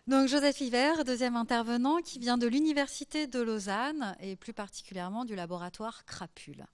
Donc Joseph Hiver, deuxième intervenant, qui vient de l'Université de Lausanne et plus particulièrement du laboratoire Crapule.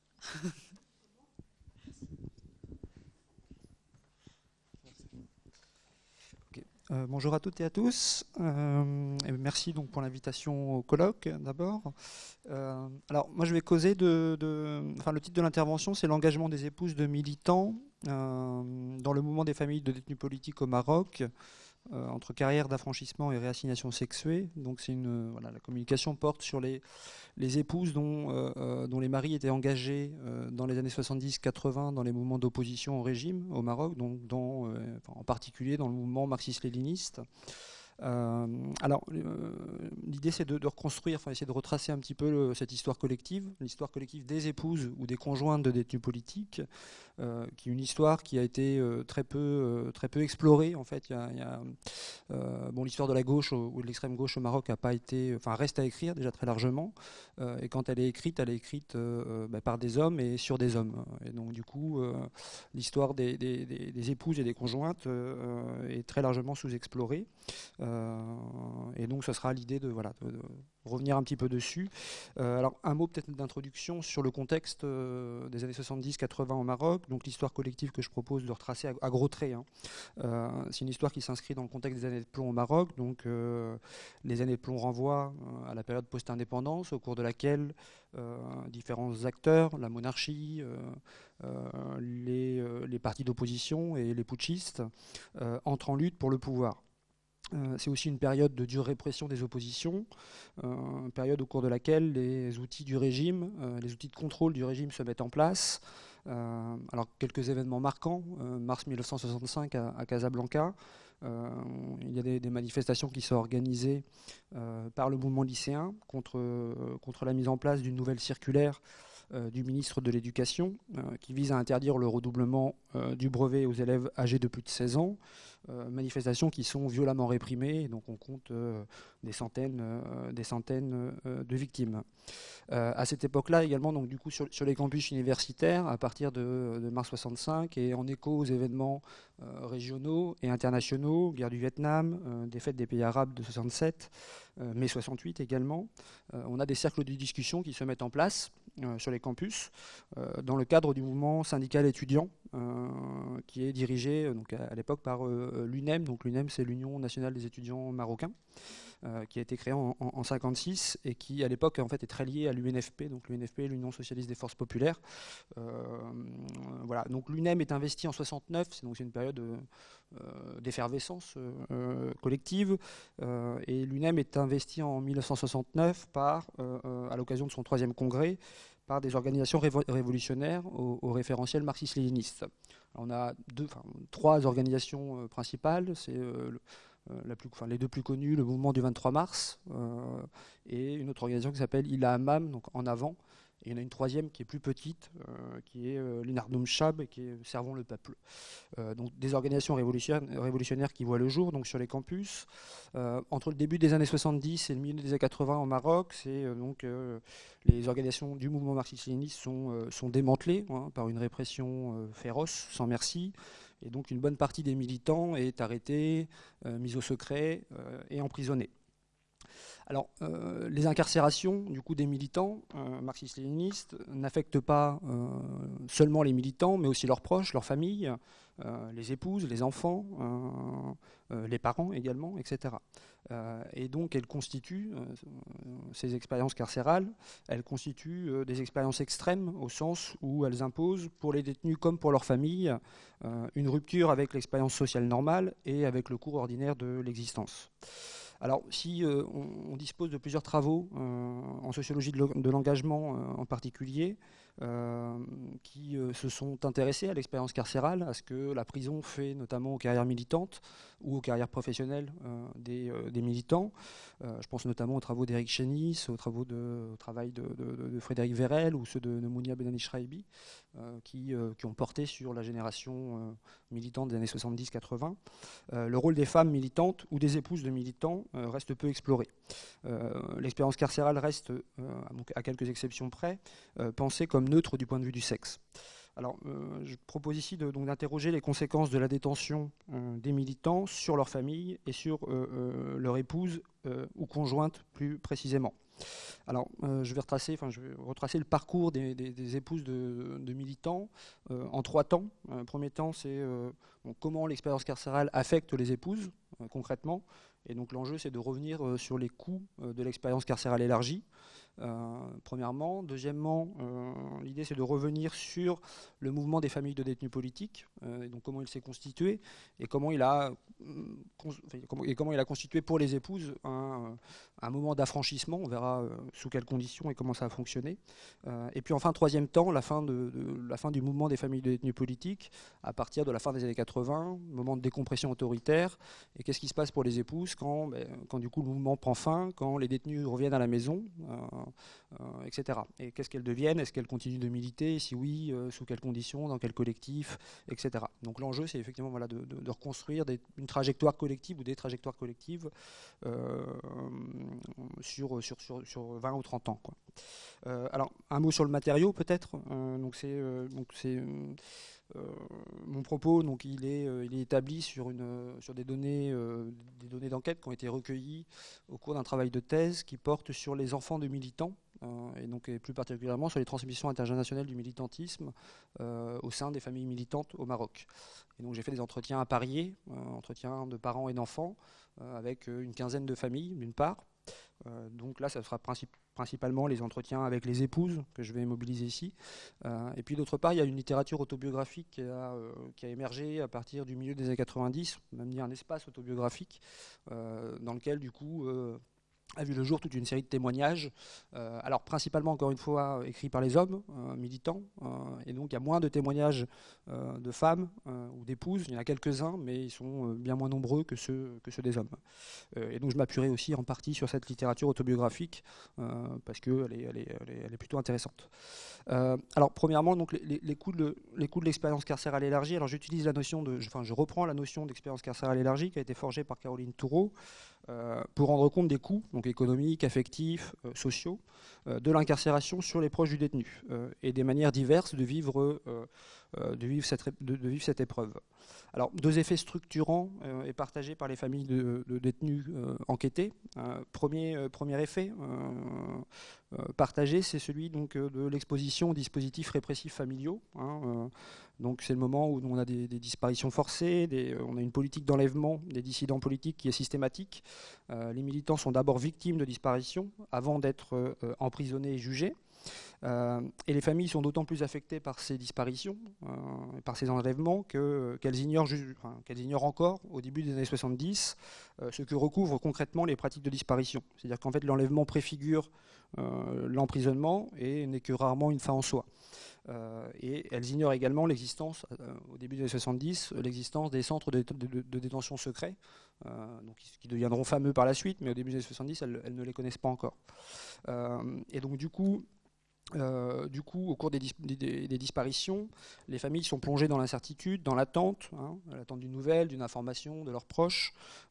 Ok. Bonjour à toutes et à tous. Et merci donc pour l'invitation au colloque d'abord. Alors moi je vais causer enfin, le titre de l'intervention, c'est l'engagement des épouses de militants dans le mouvement des familles de détenus politiques au Maroc, entre carrière d'affranchissement et réassignation sexuée. Donc c'est voilà, la communication porte sur les épouses dont les maris étaient engagés dans les années 70-80 dans les mouvements d'opposition au régime au Maroc, donc enfin, en particulier dans le mouvement marxiste-léniniste. Euh, L'idée c'est de reconstruire, enfin essayer de retracer un petit peu cette histoire collective, l'histoire collective des épouses ou des conjointes de détenus politiques, qui est une histoire qui a été très peu explorée. En fait, bon, l'histoire de la gauche ou de l'extrême gauche au Maroc a pas été, enfin reste à écrire déjà très largement. Et quand elle est écrite par des hommes et sur des hommes. Et donc du coup, l'histoire des épouses et des conjointes est très largement sous-explorée. Et donc, ce sera l'idée de revenir un petit peu dessus. Alors, un mot peut-être d'introduction sur le contexte des années 70-80 au Maroc. Donc, l'histoire collective que je propose de retracer à gros traits, hein. C'est une histoire qui s'inscrit dans le contexte des années de plomb au Maroc. Donc, les années de plomb renvoient à la période post-indépendance, au cours de laquelle différents acteurs, la monarchie, les partis d'opposition et les putschistes entrent en lutte pour le pouvoir. C'est aussi une période de dure répression des oppositions, une période au cours de laquelle les outils du régime, les outils de contrôle du régime se mettent en place. Alors quelques événements marquants, mars 1965 à Casablanca, il y a des manifestations qui sont organisées par le mouvement lycéen contre la mise en place d'une nouvelle circulaire du ministre de l'Éducation qui vise à interdire le redoublement du brevet aux élèves âgés de plus de 16 ans. Manifestations qui sont violemment réprimées, donc on compte des centaines de victimes. À cette époque-là également, donc du coup sur les campus universitaires, à partir de mars 65 et en écho aux événements régionaux et internationaux, guerre du Vietnam, défaite des pays arabes de 67, mai 68 également, on a des cercles de discussion qui se mettent en place sur les campus dans le cadre du mouvement syndical étudiant qui est dirigé donc à l'époque par l'UNEM. Donc l'UNEM, c'est l'Union nationale des étudiants marocains, qui a été créé en 1956 et qui à l'époque en fait est très lié à l'UNFP, donc l'UNFP, l'Union socialiste des forces populaires. Voilà, donc l'UNEM est investi en 69, donc c'est une période d'effervescence collective, et l'UNEM est investi en 1969 à l'occasion de son troisième congrès, par des organisations révolutionnaires au référentiel marxiste-léniniste. On a trois organisations principales. C'est les deux plus connues, le mouvement du 23 mars et une autre organisation qui s'appelle Ila Hammam, donc en avant. Et il y en a une troisième qui est plus petite, qui est l'Inardum Shab, qui est Servons le peuple. Donc des organisations révolutionnaires qui voient le jour donc sur les campus. Entre le début des années 70 et le milieu des années 80 au Maroc, les organisations du mouvement marxiste-léniniste sont démantelées par une répression féroce, sans merci. Et donc une bonne partie des militants est arrêtée, mise au secret et emprisonnée. Alors, les incarcérations du coup des militants marxistes-léninistes n'affectent pas seulement les militants, mais aussi leurs proches, leurs familles, les épouses, les enfants, les parents également, etc. Et donc, elles constituent, ces expériences carcérales, elles constituent des expériences extrêmes au sens où elles imposent, pour les détenus comme pour leurs familles, une rupture avec l'expérience sociale normale et avec le cours ordinaire de l'existence. Alors, si on dispose de plusieurs travaux en sociologie de l'engagement en particulier, qui se sont intéressés à l'expérience carcérale, à ce que la prison fait notamment aux carrières militantes ou aux carrières professionnelles des militants. Je pense notamment aux travaux d'Éric Chénis, au travail de Frédéric Vérel ou ceux de Mounia Benani Shraibi, qui ont porté sur la génération militante des années 70-80. Le rôle des femmes militantes ou des épouses de militants reste peu exploré. L'expérience carcérale reste, donc à quelques exceptions près, pensée comme neutre du point de vue du sexe. Alors, je propose ici donc d'interroger les conséquences de la détention des militants sur leur famille et sur leur épouse ou conjointe plus précisément. Alors, je vais retracer le parcours des épouses de militants en 3 temps. Premier temps, c'est comment l'expérience carcérale affecte les épouses concrètement. Et donc l'enjeu, c'est de revenir sur les coûts de l'expérience carcérale élargie. Premièrement. Deuxièmement, l'idée c'est de revenir sur le mouvement des familles de détenus politiques, et donc comment il s'est constitué et comment il a constitué pour les épouses un moment d'affranchissement. On verra sous quelles conditions et comment ça a fonctionné. Et puis enfin, troisième temps, la fin du mouvement des familles de détenus politiques à partir de la fin des années 80, moment de décompression autoritaire. Et qu'est-ce qui se passe pour les épouses quand du coup le mouvement prend fin, quand les détenus reviennent à la maison, etc. Et qu'est-ce qu'elles deviennent? Est-ce qu'elles continuent de militer? Si oui, sous quelles conditions? Dans quel collectif? Etc. Donc l'enjeu, c'est effectivement de reconstruire une trajectoire collective ou des trajectoires collectives sur 20 ou 30 ans, quoi. Alors, un mot sur le matériau, peut-être. Mon propos, donc, il est établi sur des données d'enquête qui ont été recueillies au cours d'un travail de thèse qui porte sur les enfants de militants, et plus particulièrement sur les transmissions intergénérationnelles du militantisme au sein des familles militantes au Maroc. Et donc j'ai fait des entretiens à parier, entretiens de parents et d'enfants, avec une quinzaine de familles d'une part. Donc là, ça sera principalement les entretiens avec les épouses que je vais mobiliser ici. Et puis d'autre part, il y a une littérature autobiographique qui a émergé à partir du milieu des années 90, on a mis un espace autobiographique dans lequel du coup a vu le jour toute une série de témoignages, alors principalement encore une fois écrits par les hommes militants, et donc il y a moins de témoignages de femmes ou d'épouses, il y en a quelques-uns, mais ils sont bien moins nombreux que ceux des hommes. Et donc je m'appuierai aussi en partie sur cette littérature autobiographique parce qu'elle est plutôt intéressante. Alors premièrement, donc, les coûts de l'expérience carcérale élargie. Alors j'utilise je reprends la notion d'expérience carcérale élargie qui a été forgée par Caroline Toureau pour rendre compte des coûts donc économiques, affectifs, sociaux de l'incarcération sur les proches du détenu et des manières diverses de vivre cette épreuve. Alors, 2 effets structurants et partagés par les familles de détenus enquêtés. Premier effet partagé, c'est celui donc, de l'exposition aux dispositifs répressifs familiaux. Donc c'est le moment où on a des disparitions forcées, on a une politique d'enlèvement des dissidents politiques qui est systématique. Les militants sont d'abord victimes de disparitions avant d'être emprisonnés et jugés. Et les familles sont d'autant plus affectées par ces disparitions, par ces enlèvements, qu'elles ignorent encore, au début des années 70, ce que recouvrent concrètement les pratiques de disparition. C'est-à-dire qu'en fait, l'enlèvement préfigure l'emprisonnement et n'est que rarement une fin en soi. Et elles ignorent également l'existence, au début des années 70, l'existence des centres de détention secrets, qui deviendront fameux par la suite, mais au début des années 70, elles ne les connaissent pas encore. Et donc du coup, au cours des disparitions, les familles sont plongées dans l'incertitude, dans l'attente, l'attente d'une nouvelle, d'une information de leurs proches,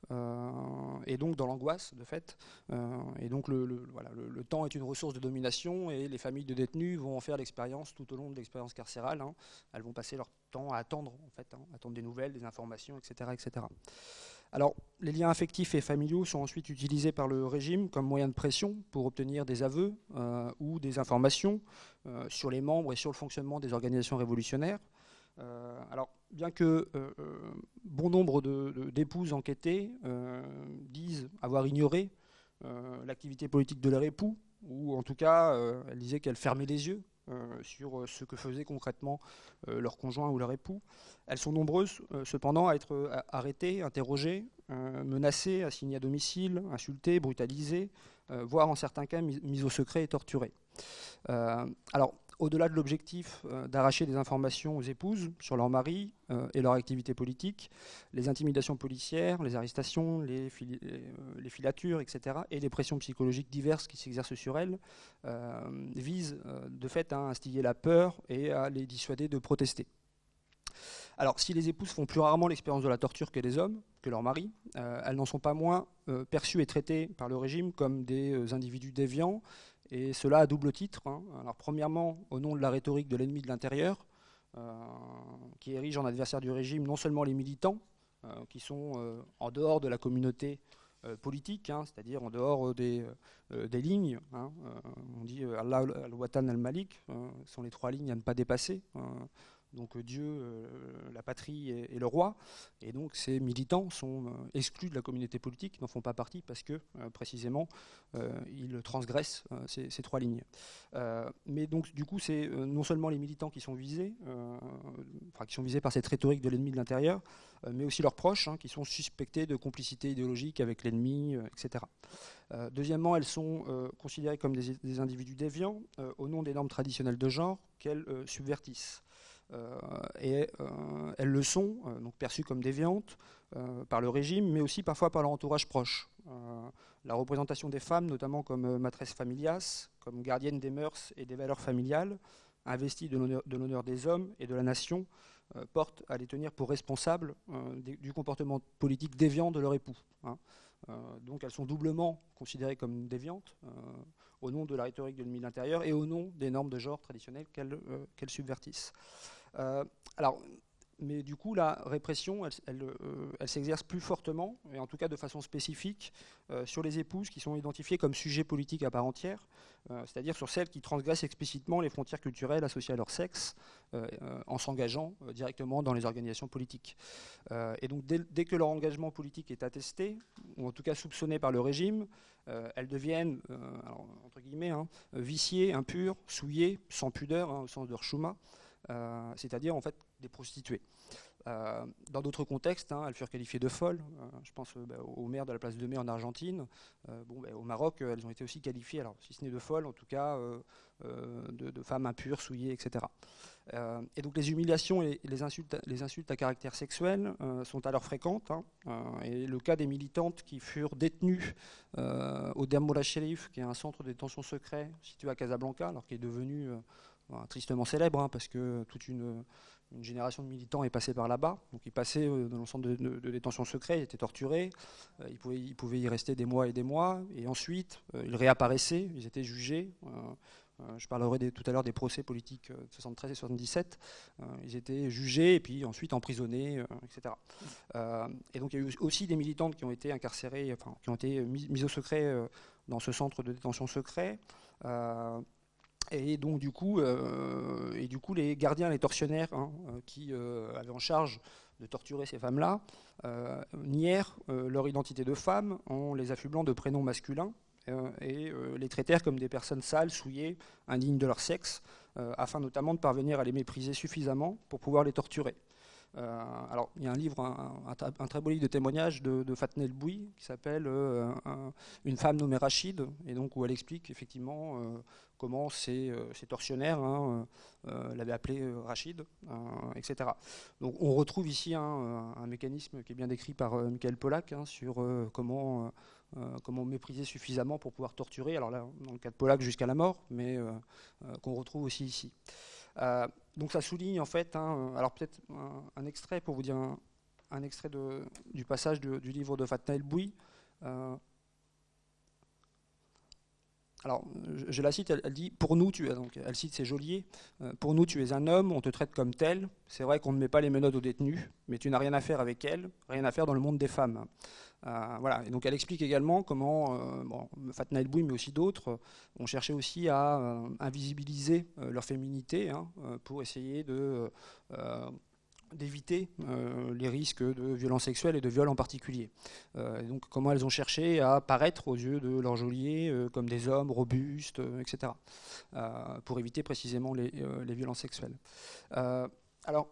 et donc dans l'angoisse de fait. Et donc le temps est une ressource de domination et les familles de détenus vont en faire l'expérience tout au long de l'expérience carcérale. Elles vont passer leur temps à attendre, en fait, attendre des nouvelles, des informations, etc., etc. Alors, les liens affectifs et familiaux sont ensuite utilisés par le régime comme moyen de pression pour obtenir des aveux ou des informations sur les membres et sur le fonctionnement des organisations révolutionnaires. Alors, bien que bon nombre d'épouses enquêtées disent avoir ignoré l'activité politique de leur époux, ou en tout cas, elles disaient qu'elles fermaient les yeux sur ce que faisait concrètement leur conjoint ou leur époux. Elles sont nombreuses cependant à être arrêtées, interrogées, menacées, assignées à domicile, insultées, brutalisées, voire en certains cas mises au secret et torturées. Alors, au-delà de l'objectif d'arracher des informations aux épouses sur leur mari et leur activité politique, les intimidations policières, les arrestations, les filatures, etc., et les pressions psychologiques diverses qui s'exercent sur elles visent de fait à instiller la peur et à les dissuader de protester. Alors, si les épouses font plus rarement l'expérience de la torture que les hommes, que leurs maris, elles n'en sont pas moins perçues et traitées par le régime comme des individus déviants, et cela à double titre. Alors, premièrement, au nom de la rhétorique de l'ennemi de l'intérieur, qui érige en adversaire du régime non seulement les militants, qui sont en dehors de la communauté politique, c'est-à-dire en dehors des lignes. On dit Allah al-Watan al-Malik, sont les 3 lignes à ne pas dépasser. Donc Dieu, la patrie et le roi. Et donc ces militants sont exclus de la communauté politique, n'en font pas partie parce que précisément ils transgressent ces 3 lignes. Mais donc du coup c'est non seulement les militants qui sont visés, qui sont visés par cette rhétorique de l'ennemi de l'intérieur, mais aussi leurs proches qui sont suspectés de complicité idéologique avec l'ennemi, etc. Deuxièmement, elles sont considérées comme des individus déviants au nom des normes traditionnelles de genre qu'elles subvertissent. Et elles le sont, donc perçues comme déviantes par le régime, mais aussi parfois par leur entourage proche. La représentation des femmes, notamment comme maîtresse familias, comme gardienne des mœurs et des valeurs familiales, investies de l'honneur des hommes et de la nation, porte à les tenir pour responsables du comportement politique déviant de leur époux. Donc elles sont doublement considérées comme déviantes au nom de la rhétorique de l'ennemi de l'intérieur et au nom des normes de genre traditionnelles qu'elles subvertissent. Mais du coup, la répression, elle s'exerce plus fortement, et en tout cas de façon spécifique, sur les épouses qui sont identifiées comme sujets politiques à part entière, c'est-à-dire sur celles qui transgressent explicitement les frontières culturelles associées à leur sexe, en s'engageant directement dans les organisations politiques. Et donc dès que leur engagement politique est attesté, ou en tout cas soupçonné par le régime, elles deviennent, alors, entre guillemets, viciées, impures, souillées, sans pudeur, au sens de Rchouma, c'est-à-dire en fait des prostituées. Dans d'autres contextes, elles furent qualifiées de folles. Je pense au maire de la place de Mai en Argentine. Au Maroc, elles ont été aussi qualifiées, alors si ce n'est de folles, en tout cas de femmes impures, souillées, etc. Et donc les humiliations et les insultes à caractère sexuel sont alors fréquentes. Et le cas des militantes qui furent détenues au Dermoula Sherif, qui est un centre de détention secret situé à Casablanca, alors qui est devenu tristement célèbre, parce que toute une génération de militants est passée par là-bas. Donc ils passaient dans le centre de détention secret, ils étaient torturés, ils pouvaient y rester des mois, et ensuite ils réapparaissaient, ils étaient jugés. Je parlerai tout à l'heure des procès politiques de 73 et 77. Ils étaient jugés et puis ensuite emprisonnés, etc. Et donc il y a eu aussi des militantes qui ont été incarcérées, qui ont été mises au secret dans ce centre de détention secret. Et donc du coup, les gardiens, les tortionnaires qui avaient en charge de torturer ces femmes-là nièrent leur identité de femme en les affublant de prénoms masculins et les traitèrent comme des personnes sales, souillées, indignes de leur sexe, afin notamment de parvenir à les mépriser suffisamment pour pouvoir les torturer. Alors, il y a un livre, un très beau livre de témoignages de Fatna El Bouy qui s'appelle Une femme nommée Rachid, et donc où elle explique effectivement comment ces tortionnaires l'avaient appelée Rachid, etc. Donc, on retrouve ici un mécanisme qui est bien décrit par Michael Pollack sur comment mépriser suffisamment pour pouvoir torturer. Alors là, dans le cas de Pollack, jusqu'à la mort, mais qu'on retrouve aussi ici. Donc ça souligne en fait, alors peut-être un extrait pour vous dire un extrait du passage du livre de Fatna El Bouy. Alors je la cite, elle dit « Pour nous, donc elle cite ses geôliers, pour nous tu es un homme, on te traite comme tel, c'est vrai qu'on ne met pas les menottes aux détenus, mais tu n'as rien à faire avec elle, rien à faire dans le monde des femmes. » Voilà. Et donc elle explique également comment Fatna El Bouy, mais aussi d'autres, ont cherché aussi à invisibiliser leur féminité pour essayer d'éviter les risques de violences sexuelles et de viols en particulier. Et donc comment elles ont cherché à paraître aux yeux de leurs geôliers comme des hommes robustes, etc. Pour éviter précisément les violences sexuelles. Alors,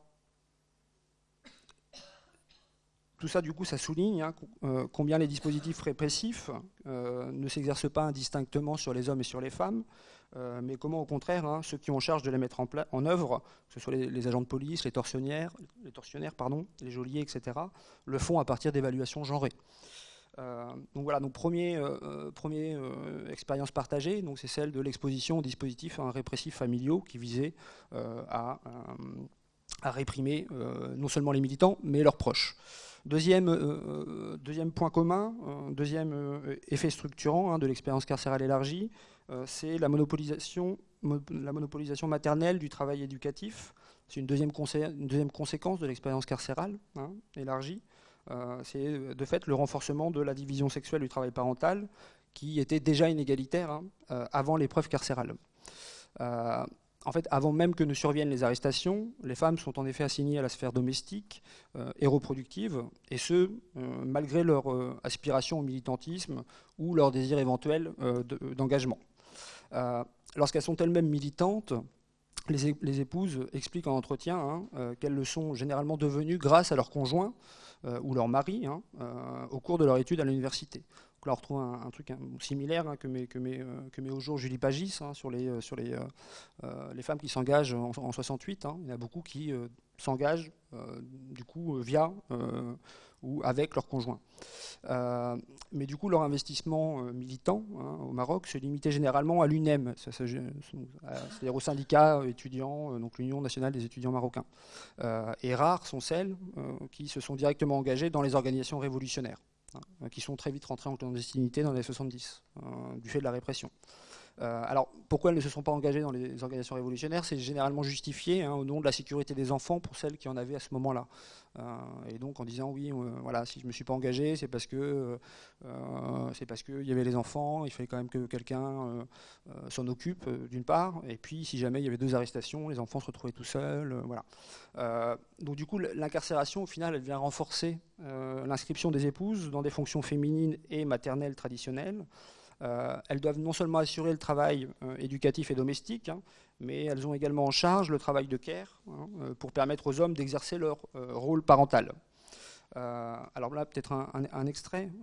tout ça, du coup, ça souligne combien les dispositifs répressifs ne s'exercent pas indistinctement sur les hommes et sur les femmes, mais comment, au contraire, ceux qui ont en charge de les mettre en œuvre, que ce soit les agents de police, les tortionnaires, les geôliers, etc., le font à partir d'évaluations genrées. Donc voilà, donc première expérience partagée, donc c'est celle de l'exposition aux dispositifs répressifs familiaux qui visaient à réprimer non seulement les militants, mais leurs proches. Deuxième point commun, deuxième effet structurant de l'expérience carcérale élargie, c'est la monopolisation maternelle du travail éducatif, C'est une deuxième conséquence de l'expérience carcérale, hein, élargie. C'est de fait le renforcement de la division sexuelle du travail parental, qui était déjà inégalitaire, hein, avant l'épreuve carcérale. En fait, avant même que ne surviennent les arrestations, les femmes sont en effet assignées à la sphère domestique et reproductive, et ce, malgré leur aspiration au militantisme ou leur désir éventuel d'engagement. Lorsqu'elles sont elles-mêmes militantes, les épouses expliquent en entretien, hein, qu'elles le sont généralement devenues grâce à leur conjoint ou leur mari, hein, au cours de leur étude à l'université. Donc là, on retrouve un truc similaire, hein, que met au jour Julie Pagis, hein, sur les femmes qui s'engagent en 68. Hein. Il y en a beaucoup qui s'engagent du coup via ou avec leur conjoint. Mais du coup, leur investissement militant, hein, au Maroc se limitait généralement à l'UNEM, c'est-à-dire au syndicat étudiant, donc l'Union nationale des étudiants marocains. Et rares sont celles qui se sont directement engagées dans les organisations révolutionnaires, hein, qui sont très vite rentrées en clandestinité dans les années 70, du fait de la répression. Alors, pourquoi elles ne se sont pas engagées dans les organisations révolutionnaires? C'est généralement justifié, hein, au nom de la sécurité des enfants pour celles qui en avaient à ce moment-là. Et donc en disant oui, voilà, si je ne me suis pas engagé, c'est parce que il y avait les enfants, il fallait quand même que quelqu'un s'en occupe, d'une part, et puis si jamais il y avait 2 arrestations, les enfants se retrouvaient tout seuls, voilà. Donc du coup, l'incarcération, au final, elle vient renforcer l'inscription des épouses dans des fonctions féminines et maternelles traditionnelles. Elles doivent non seulement assurer le travail éducatif et domestique, hein, mais elles ont également en charge le travail de care, hein, pour permettre aux hommes d'exercer leur rôle parental. Alors là, peut-être un extrait.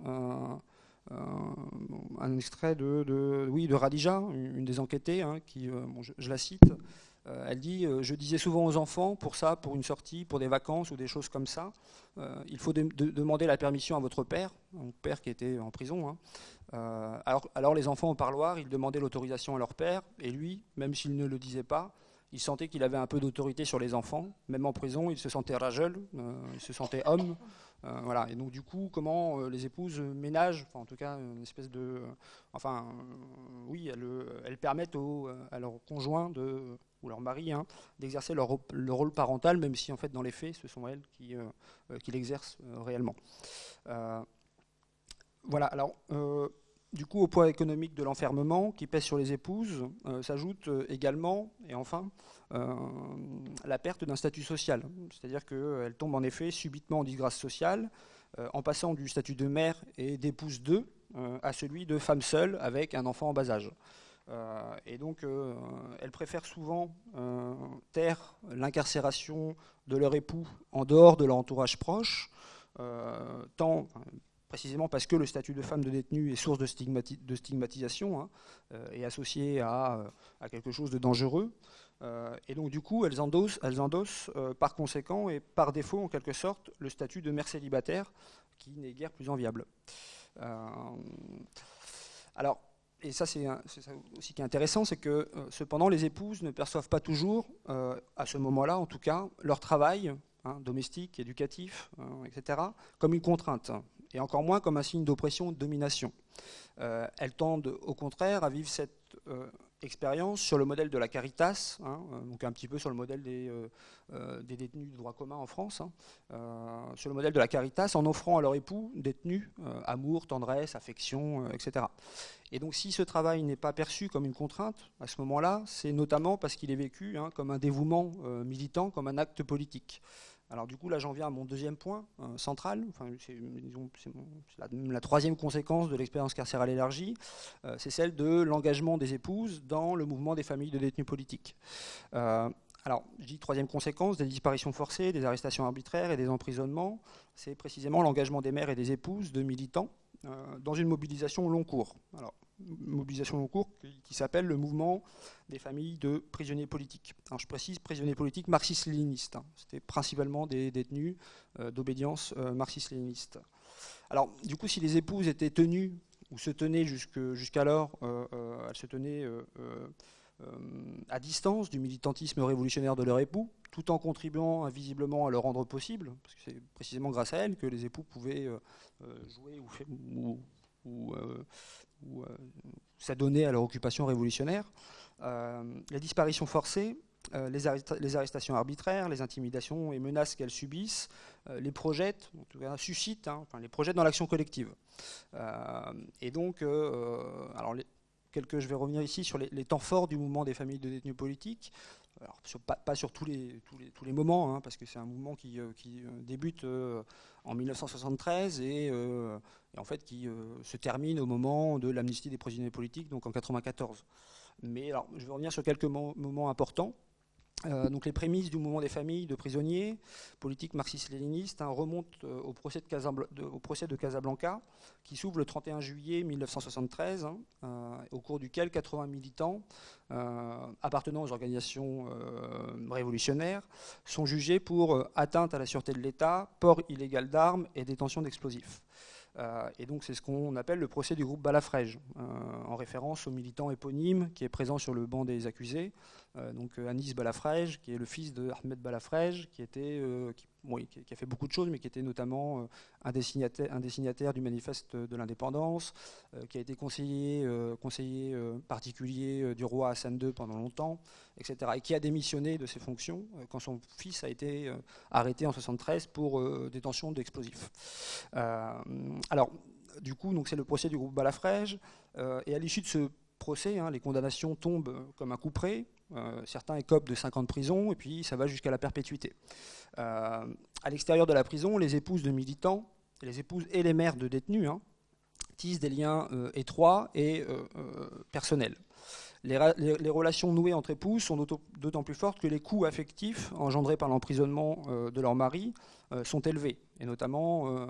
Un extrait de Radija, une des enquêtées, hein, qui, je la cite. Elle dit « Je disais souvent aux enfants, pour ça, pour une sortie, pour des vacances ou des choses comme ça, il faut demander la permission à votre père, mon père qui était en prison. Hein. Alors les enfants au parloir, ils demandaient l'autorisation à leur père, et lui, même s'il ne le disait pas, il sentait qu'il avait un peu d'autorité sur les enfants. Même en prison, il se sentait rageux, il se sentait homme. Voilà. Et donc du coup, comment les épouses ménagent, enfin en tout cas une espèce de, oui, elles permettent à leurs conjoints ou leur mari, hein, d'exercer leur rôle parental, même si en fait dans les faits, ce sont elles qui l'exercent réellement. Voilà. Alors. Du coup, au poids économique de l'enfermement qui pèse sur les épouses, s'ajoute également, et enfin, la perte d'un statut social. C'est-à-dire qu'elles tombent en effet subitement en disgrâce sociale, en passant du statut de mère et d'épouse d'eux à celui de femme seule avec un enfant en bas âge. Et donc, elles préfèrent souvent taire l'incarcération de leur époux en dehors de leur entourage proche, précisément parce que le statut de femme de détenue est source de stigmatisation, hein, et associé à quelque chose de dangereux. Et donc du coup, elles endossent par conséquent et par défaut en quelque sorte le statut de mère célibataire qui n'est guère plus enviable. Alors, et ça c'est aussi qui est intéressant, c'est que cependant les épouses ne perçoivent pas toujours, à ce moment-là en tout cas, leur travail, hein, domestique, éducatif, etc., comme une contrainte, et encore moins comme un signe d'oppression ou de domination. Elles tendent au contraire à vivre cette expérience sur le modèle de la Caritas, hein, donc un petit peu sur le modèle des détenus de droit commun en France, hein, sur le modèle de la Caritas, en offrant à leur époux détenu amour, tendresse, affection, etc. Et donc si ce travail n'est pas perçu comme une contrainte, à ce moment-là, c'est notamment parce qu'il est vécu, hein, comme un dévouement militant, comme un acte politique. Alors du coup, là j'en viens à mon deuxième point central, enfin, c'est la troisième conséquence de l'expérience carcérale élargie, c'est celle de l'engagement des épouses dans le mouvement des familles de détenus politiques. Alors, je dis troisième conséquence, des disparitions forcées, des arrestations arbitraires et des emprisonnements, c'est précisément l'engagement des mères et des épouses de militants dans une mobilisation au long cours. Alors, mobilisation long cours qui s'appelle le mouvement des familles de prisonniers politiques. Alors je précise prisonniers politiques marxistes-léninistes. Hein. C'était principalement des détenus d'obédience marxiste-léniniste. Alors du coup, si les épouses étaient tenues ou se tenaient jusqu'alors, elles se tenaient à distance du militantisme révolutionnaire de leur époux, tout en contribuant invisiblement à le rendre possible, parce que c'est précisément grâce à elles que les époux pouvaient jouer ou s'adonner à leur occupation révolutionnaire. La disparition forcée les arrestations arbitraires, les intimidations et menaces qu'elles subissent, les projettent, en tout cas suscitent, les projettent dans l'action collective. Et donc, alors je vais revenir ici sur les temps forts du mouvement des familles de détenus politiques. Alors, pas sur tous les moments, parce que c'est un mouvement qui débute en 1973 et en fait qui se termine au moment de l'amnistie des prisonniers politiques, donc en 1994. Mais alors, je vais revenir sur quelques moments importants. Donc les prémices du mouvement des familles de prisonniers politiques marxistes-léninistes remontent au procès de Casablanca, qui s'ouvre le 31 juillet 1973, au cours duquel 80 militants appartenant aux organisations révolutionnaires sont jugés pour atteinte à la sûreté de l'État, port illégal d'armes et détention d'explosifs. Et donc c'est ce qu'on appelle le procès du groupe Balafrège, en référence au militant éponyme qui est présent sur le banc des accusés, donc Anis Balafrège, qui est le fils de Ahmed Balafrège, qui a fait beaucoup de choses, mais qui était notamment un des signataires du manifeste de l'indépendance, qui a été conseiller particulier du roi Hassan II pendant longtemps, etc. Et qui a démissionné de ses fonctions quand son fils a été arrêté en 1973 pour détention d'explosifs. Alors, du coup, c'est le procès du groupe Balafrège, et à l'issue de ce procès, les condamnations tombent comme un couperet. Certains écopent de 5 ans de prison, et puis ça va jusqu'à la perpétuité. À l'extérieur de la prison, les épouses de militants, les épouses et les mères de détenus tissent des liens étroits et personnels. Les relations nouées entre épouses sont d'autant plus fortes que les coûts affectifs engendrés par l'emprisonnement de leur mari sont élevés, et notamment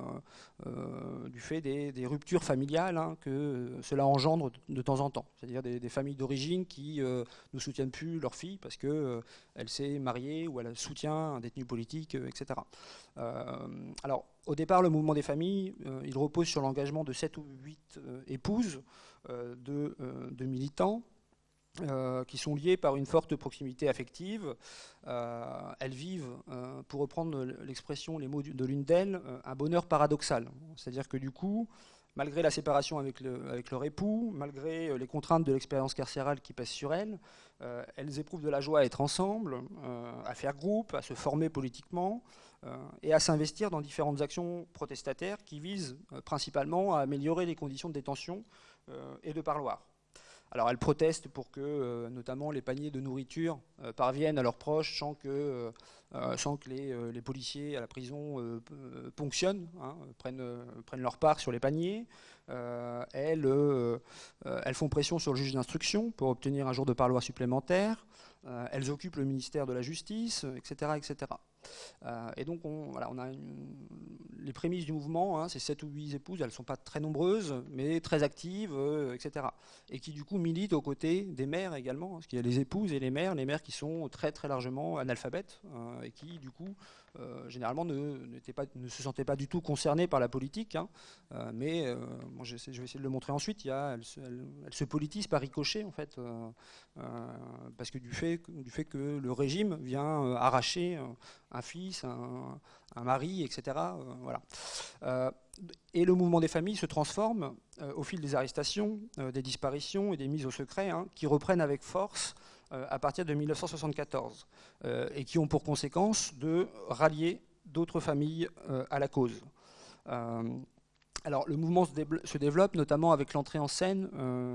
du fait des ruptures familiales que cela engendre de temps en temps. C'est-à-dire des familles d'origine qui ne soutiennent plus leur fille parce qu'elle s'est mariée ou elle soutient un détenu politique, etc. Alors, au départ, le mouvement des familles, il repose sur l'engagement de 7 ou 8 épouses de militants, qui sont liées par une forte proximité affective. Elles vivent, pour reprendre l'expression, les mots de l'une d'elles, un bonheur paradoxal. C'est-à-dire que du coup, malgré la séparation avec leur époux, malgré les contraintes de l'expérience carcérale qui pèsent sur elles, elles éprouvent de la joie à être ensemble, à faire groupe, à se former politiquement, et à s'investir dans différentes actions protestataires qui visent principalement à améliorer les conditions de détention et de parloir. Alors elles protestent pour que notamment les paniers de nourriture parviennent à leurs proches sans que les policiers à la prison ponctionnent, prennent leur part sur les paniers. Elles font pression sur le juge d'instruction pour obtenir un jour de parloir supplémentaire. Elles occupent le ministère de la Justice, etc. etc. Et donc on a les prémices du mouvement, ces 7 ou 8 épouses, elles ne sont pas très nombreuses, mais très actives, etc. Et qui du coup militent aux côtés des mères également, parce qu'il y a les épouses et les mères qui sont très très largement analphabètes, et qui du coup généralement ne se sentaient pas du tout concernées par la politique, mais moi je vais essayer de le montrer ensuite, elles se politisent par ricochet en fait, parce que du fait que le régime vient arracher un fils, un mari, etc. Voilà. Et le mouvement des familles se transforme au fil des arrestations, des disparitions et des mises au secret, qui reprennent avec force à partir de 1974, et qui ont pour conséquence de rallier d'autres familles à la cause. Alors, le mouvement se développe notamment avec l'entrée en scène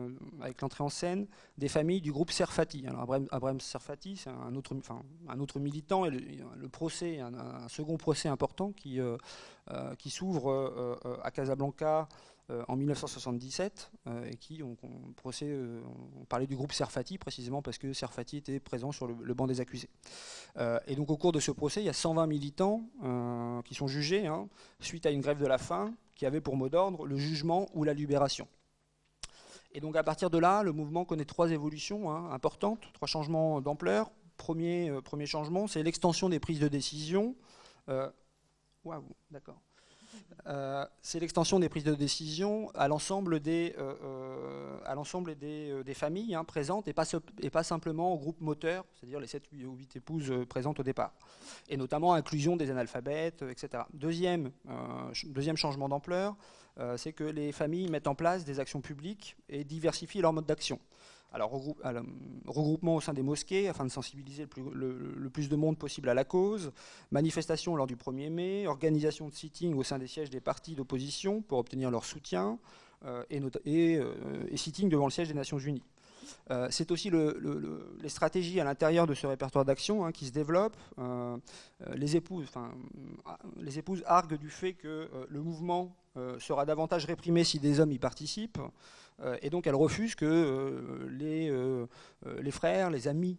des familles du groupe Serfati. Alors, Abraham Serfati, c'est un autre militant, et le procès, un second procès important qui s'ouvre à Casablanca en 1977, et qui on parlait du groupe Serfati précisément parce que Serfati était présent sur le banc des accusés. Et donc au cours de ce procès, il y a 120 militants qui sont jugés suite à une grève de la faim qui avait pour mot d'ordre le jugement ou la libération. Et donc à partir de là, le mouvement connaît 3 évolutions importantes, 3 changements d'ampleur. Premier changement, c'est l'extension des prises de décision. D'accord. C'est l'extension des prises de décision à l'ensemble des familles présentes, et pas simplement au groupe moteur, c'est-à-dire les 7 ou 8 épouses présentes au départ, et notamment inclusion des analphabètes, etc. Deuxième changement d'ampleur, c'est que les familles mettent en place des actions publiques et diversifient leur mode d'action. Alors, regroupement au sein des mosquées afin de sensibiliser le plus de monde possible à la cause, manifestation lors du 1er mai, organisation de sitting au sein des sièges des partis d'opposition pour obtenir leur soutien, et sitting devant le siège des Nations Unies. C'est aussi les stratégies à l'intérieur de ce répertoire d'action qui se développent. Les épouses arguent du fait que le mouvement sera davantage réprimé si des hommes y participent. Et donc elles refusent que les frères, les amis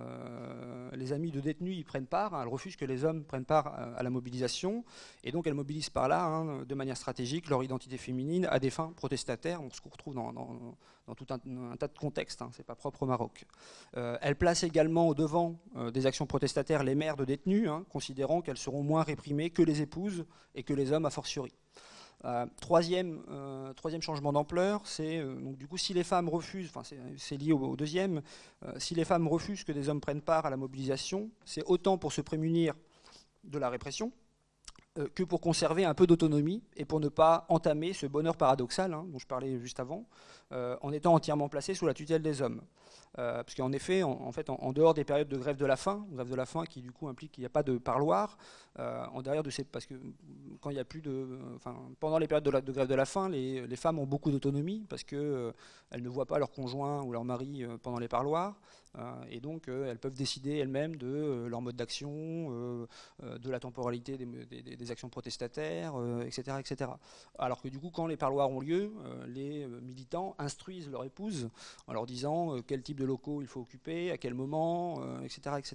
de détenus y prennent part. Elles refusent que les hommes prennent part à la mobilisation. Et donc elles mobilisent par là, de manière stratégique, leur identité féminine à des fins protestataires, ce qu'on retrouve dans tout un tas de contextes. C'est pas propre au Maroc. Elles placent également au devant des actions protestataires les mères de détenus, considérant qu'elles seront moins réprimées que les épouses et que les hommes a fortiori. Troisième changement d'ampleur, c'est donc du coup si les femmes refusent, c'est lié au deuxième, si les femmes refusent que des hommes prennent part à la mobilisation, c'est autant pour se prémunir de la répression que pour conserver un peu d'autonomie et pour ne pas entamer ce bonheur paradoxal dont je parlais juste avant, en étant entièrement placées sous la tutelle des hommes. Parce qu'en effet, en dehors des périodes de grève de la faim qui du coup implique qu'il n'y a pas de parloir, parce que quand il y a plus pendant les périodes de grève de la faim, les femmes ont beaucoup d'autonomie parce que elles ne voient pas leur conjoint ou leur mari pendant les parloirs, et donc elles peuvent décider elles-mêmes de leur mode d'action, de la temporalité des actions protestataires, etc., etc. Alors que du coup, quand les parloirs ont lieu, les militants instruisent leur épouse en leur disant quel type de locaux il faut occuper, à quel moment, etc., etc.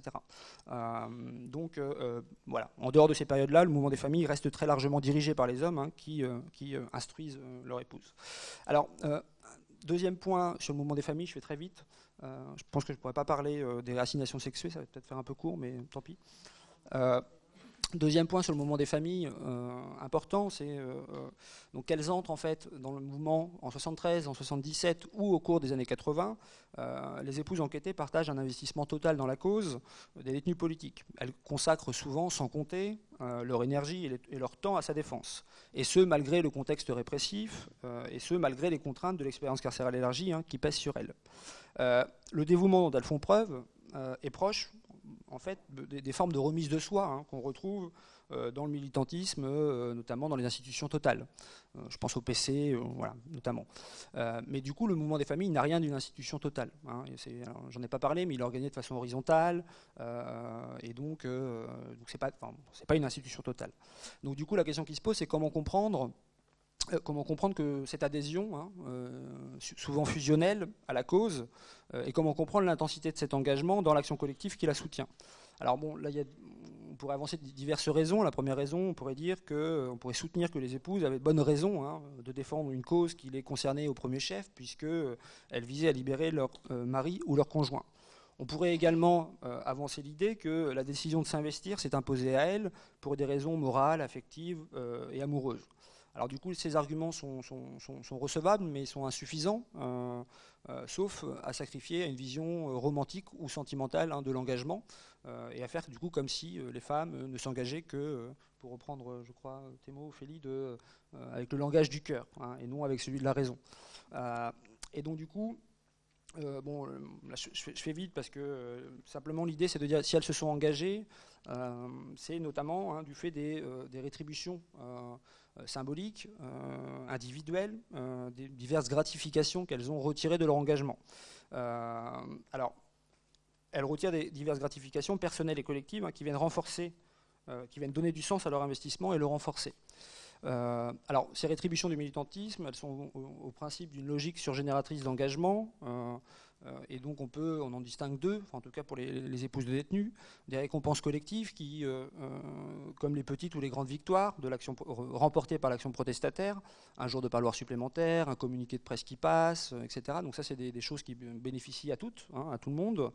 Donc voilà, en dehors de ces périodes-là, le mouvement des familles reste très largement dirigé par les hommes qui instruisent leur épouse. Alors, deuxième point sur le mouvement des familles, je fais très vite. Je pense que je ne pourrais pas parler des assignations sexuées, ça va peut-être faire un peu court, mais tant pis. Deuxième point sur le mouvement des familles, important, c'est donc qu'elles entrent en fait dans le mouvement en 73, en 77 ou au cours des années 80. Les épouses enquêtées partagent un investissement total dans la cause des détenus politiques. Elles consacrent souvent, sans compter, leur énergie et leur temps à sa défense. Et ce, malgré le contexte répressif, et ce, malgré les contraintes de l'expérience carcérale élargie qui pèsent sur elles. Le dévouement dont elles font preuve est proche en fait, des formes de remise de soi qu'on retrouve dans le militantisme, notamment dans les institutions totales. Je pense au PC, voilà, notamment. Mais du coup, le mouvement des familles n'a rien d'une institution totale. J'en ai pas parlé, mais il est organisé de façon horizontale, et donc c'est pas une institution totale. Donc du coup, la question qui se pose, c'est comment comprendre que cette adhésion, souvent fusionnelle à la cause, et comment comprendre l'intensité de cet engagement dans l'action collective qui la soutient. Alors bon, là, on pourrait avancer de diverses raisons. La première raison, on pourrait pourrait soutenir que les épouses avaient de bonnes raisons de défendre une cause qui les concernait au premier chef, puisqu'elles visaient à libérer leur mari ou leur conjoint. On pourrait également avancer l'idée que la décision de s'investir s'est imposée à elles pour des raisons morales, affectives et amoureuses. Alors du coup, ces arguments sont recevables, mais sont insuffisants, sauf à sacrifier à une vision romantique ou sentimentale de l'engagement, et à faire du coup comme si les femmes ne s'engageaient que, pour reprendre, je crois, tes mots, Ophélie, avec le langage du cœur, et non avec celui de la raison. Et donc du coup, bon, là, je fais vite parce que simplement l'idée c'est de dire si elles se sont engagées, c'est notamment du fait des rétributions symboliques, individuelles, des diverses gratifications qu'elles ont retirées de leur engagement. Alors, elles retirent des diverses gratifications personnelles et collectives qui viennent renforcer, qui viennent donner du sens à leur investissement et le renforcer. Alors, ces rétributions du militantisme, elles sont au principe d'une logique surgénératrice d'engagement, et donc on en distingue deux, en tout cas pour les épouses de détenus, des récompenses collectives qui, comme les petites ou les grandes victoires de l'action remportées par l'action protestataire, un jour de parloir supplémentaire, un communiqué de presse qui passe, etc. Donc ça, c'est des choses qui bénéficient à toutes, à tout le monde,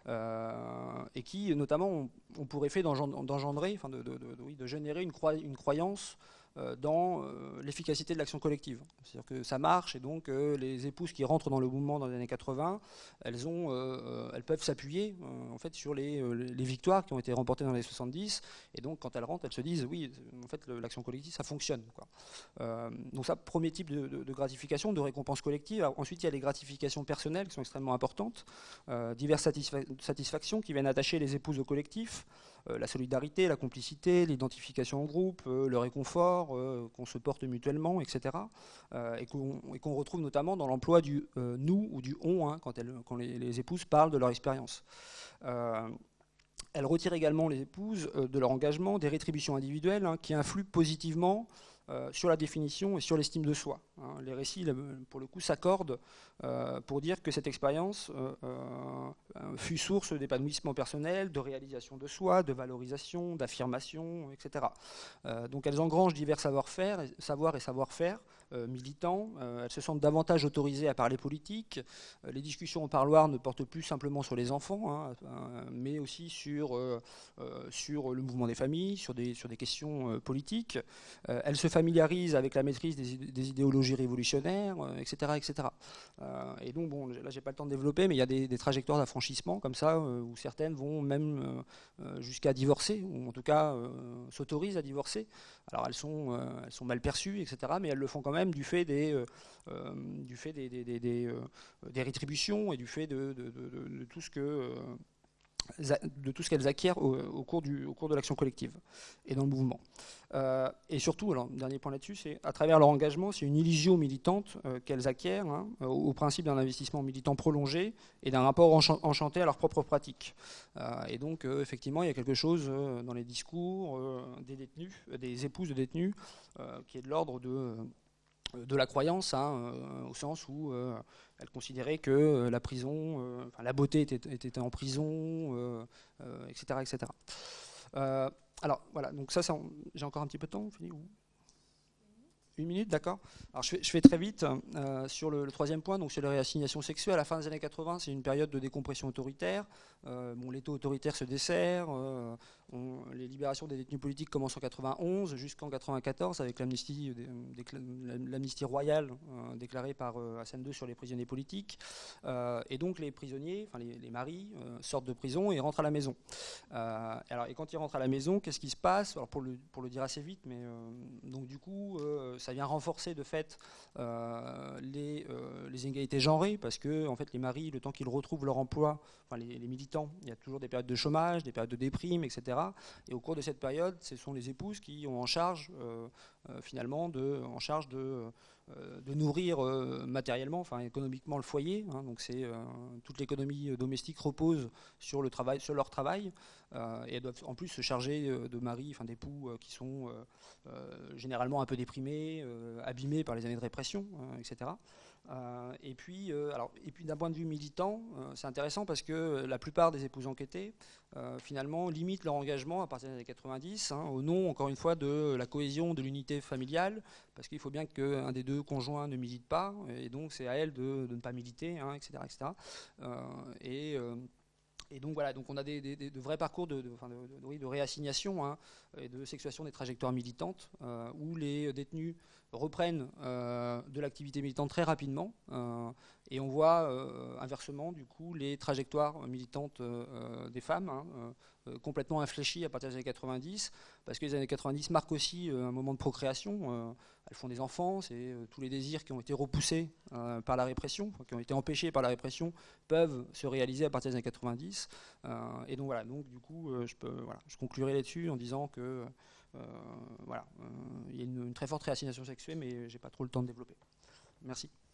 et qui, notamment, ont pour effet d'engendrer, de générer une croyance dans l'efficacité de l'action collective. C'est-à-dire que ça marche, et donc les épouses qui rentrent dans le mouvement dans les années 80, elles peuvent s'appuyer en fait sur les victoires qui ont été remportées dans les 70, et donc quand elles rentrent, elles se disent oui, en fait l'action collective ça fonctionne, quoi. Donc ça, premier type de gratification, de récompense collective. Alors, ensuite il y a les gratifications personnelles qui sont extrêmement importantes, diverses satisfactions qui viennent attacher les épouses au collectif, la solidarité, la complicité, l'identification en groupe, le réconfort, qu'on se porte mutuellement, etc. Et qu'on retrouve notamment dans l'emploi du nous ou du on, hein, quand les épouses parlent de leur expérience. Elle retire également les épouses de leur engagement des rétributions individuelles, hein, qui influent positivement sur la définition et sur l'estime de soi. Hein. Les récits, pour le coup, s'accordent pour dire que cette expérience fut source d'épanouissement personnel, de réalisation de soi, de valorisation, d'affirmation, etc. Donc elles engrangent divers savoir-faire, et savoir-faire militants. Elles se sentent davantage autorisées à parler politique. Les discussions au parloir ne portent plus simplement sur les enfants, hein, mais aussi sur le mouvement des familles, sur des questions politiques. Elles se familiarisent avec la maîtrise des idéologies révolutionnaires, etc. etc. Et donc, bon, là, j'ai pas le temps de développer, mais il y a des trajectoires d'affranchissement comme ça, où certaines vont même jusqu'à divorcer, ou en tout cas s'autorisent à divorcer. Alors, elles sont mal perçues, etc., mais elles le font quand même du fait des rétributions et du fait de tout ce que de tout ce qu'elles acquièrent au cours de l'action collective et dans le mouvement. Et surtout, alors, dernier point là-dessus, c'est à travers leur engagement, c'est une illusion militante qu'elles acquièrent, hein, au principe d'un investissement militant prolongé et d'un rapport enchanté à leur propre pratique. Et donc, effectivement, il y a quelque chose dans les discours des détenus, des épouses de détenus, qui est de l'ordre de la croyance, hein, au sens où elle considérait que la prison, la beauté était en prison, etc. etc. Alors voilà, donc ça j'ai encore un petit peu de temps, fini, ou 1 minute, d'accord. Alors je fais très vite sur le troisième point, donc sur la réassignation sexuelle. À la fin des années 80, c'est une période de décompression autoritaire. L'étau autoritaire se dessert. Les libérations des détenus politiques commencent en 91 jusqu'en 94 avec l'amnistie royale déclarée par Hassan II sur les prisonniers politiques. Et donc les prisonniers, enfin les maris, sortent de prison et rentrent à la maison. Et quand ils rentrent à la maison, qu'est-ce qui se passe? Alors pour le dire assez vite, mais donc du coup, ça vient renforcer de fait les inégalités genrées, parce que en fait les maris, le temps qu'ils retrouvent leur emploi, enfin les militants, il y a toujours des périodes de chômage, des périodes de déprime, etc. Et au cours de cette période, ce sont les épouses qui ont en charge de nourrir matériellement, enfin économiquement le foyer. Hein, donc toute l'économie domestique repose sur leur travail, et elles doivent en plus se charger de maris, enfin d'époux qui sont généralement un peu déprimés, abîmés par les années de répression, etc. Et puis d'un point de vue militant, c'est intéressant parce que la plupart des épouses enquêtées finalement limitent leur engagement à partir des années 90, hein, au nom, encore une fois, de la cohésion, de l'unité familiale, parce qu'il faut bien qu'un des deux conjoints ne milite pas, et donc c'est à elle de ne pas militer, hein, etc. etc. Et donc voilà, donc on a de vrais parcours de réassignation, hein, et de sexuation des trajectoires militantes, où les détenus reprennent de l'activité militante très rapidement, et on voit inversement du coup les trajectoires militantes des femmes, hein, complètement infléchies à partir des années 90, parce que les années 90 marquent aussi un moment de procréation. Elles font des enfants, c'est tous les désirs qui ont été repoussés par la répression, qui ont été empêchés par la répression, peuvent se réaliser à partir des années 90. Et donc voilà, donc du coup, je conclurai là-dessus en disant que il y a une très forte réassignation sexuée, mais j'ai pas trop le temps de développer. Merci.